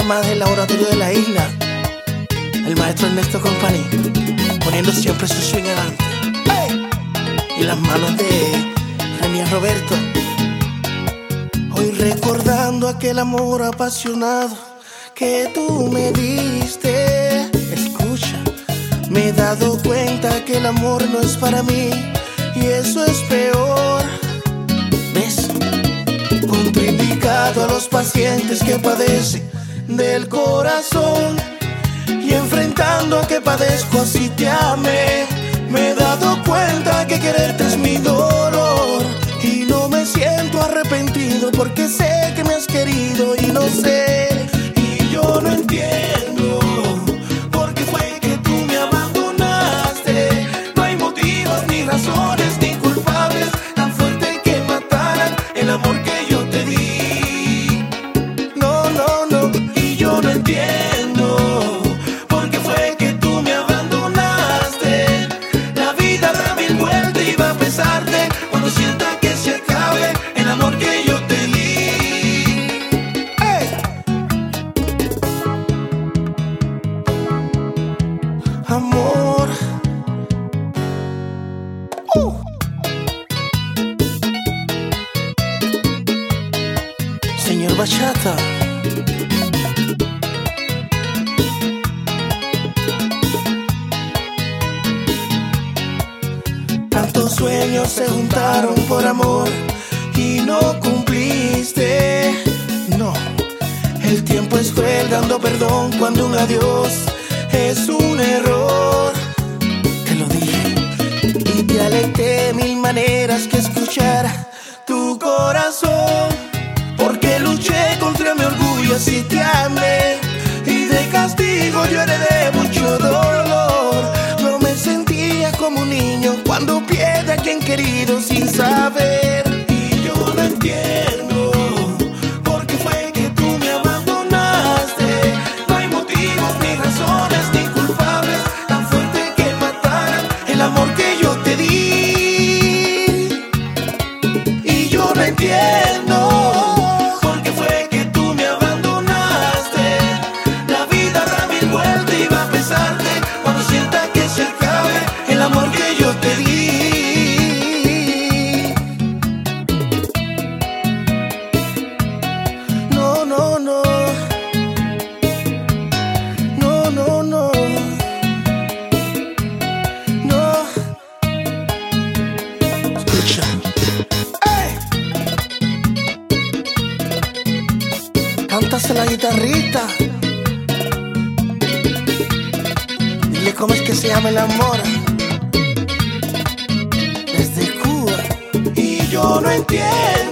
artista más del laboratorio de la isla, el maestro Ernesto Company, poniendo siempre su swing adelante. ¡Hey! Y las manos de Remy Roberto. Hoy recordando aquel amor apasionado que tú me diste. Escucha, me he dado cuenta que el amor no es para mí, y eso es peor. ¿Ves? Contraindicado a los pacientes que padecen del corazón. Y enfrentando a que padezco así te amé, me he dado cuenta que quererte es mi dolor. Y no me siento arrepentido porque sé que me has querido y no sé. Y yo no entiendo por qué fue que tú me abandonaste. No hay motivos, ni razones, ni culpables tan fuerte que mataran el amor que yo te di. No, no, no. Y yo no entiendo por qué fue que tú me abandonaste. La vida da mil vueltas y va a pesarte cuando sienta que se acabe el amor que yo te di. ¡Hey! Amor. Señor Bachata. Tantos sueños se juntaron por amor y no cumpliste. No, el tiempo es cruel dando perdón cuando un adiós es un error. Te lo dije y te alenté mil maneras que escuchara tu corazón, porque luché contra mi orgullo, así te amé, y de castigo yo heredé mucho dolor. No me sentía como un niño cuando pierde a quien querido sin saber. Y yo no entiendo por qué fue que tú me abandonaste. No hay motivos, ni razones, ni culpables tan fuerte que mataran el amor que yo te di. Y yo no entiendo por qué fue que tú me abandonaste. La vida da mil vueltas y va a pesarte cuando sienta que se acabe el amor que yo te di. No, no, no. No, no, no. No. Escucha. ¡Ey! Cántase la guitarrita. Dile cómo es que se llama el amor. Desde Cuba. Y yo no entiendo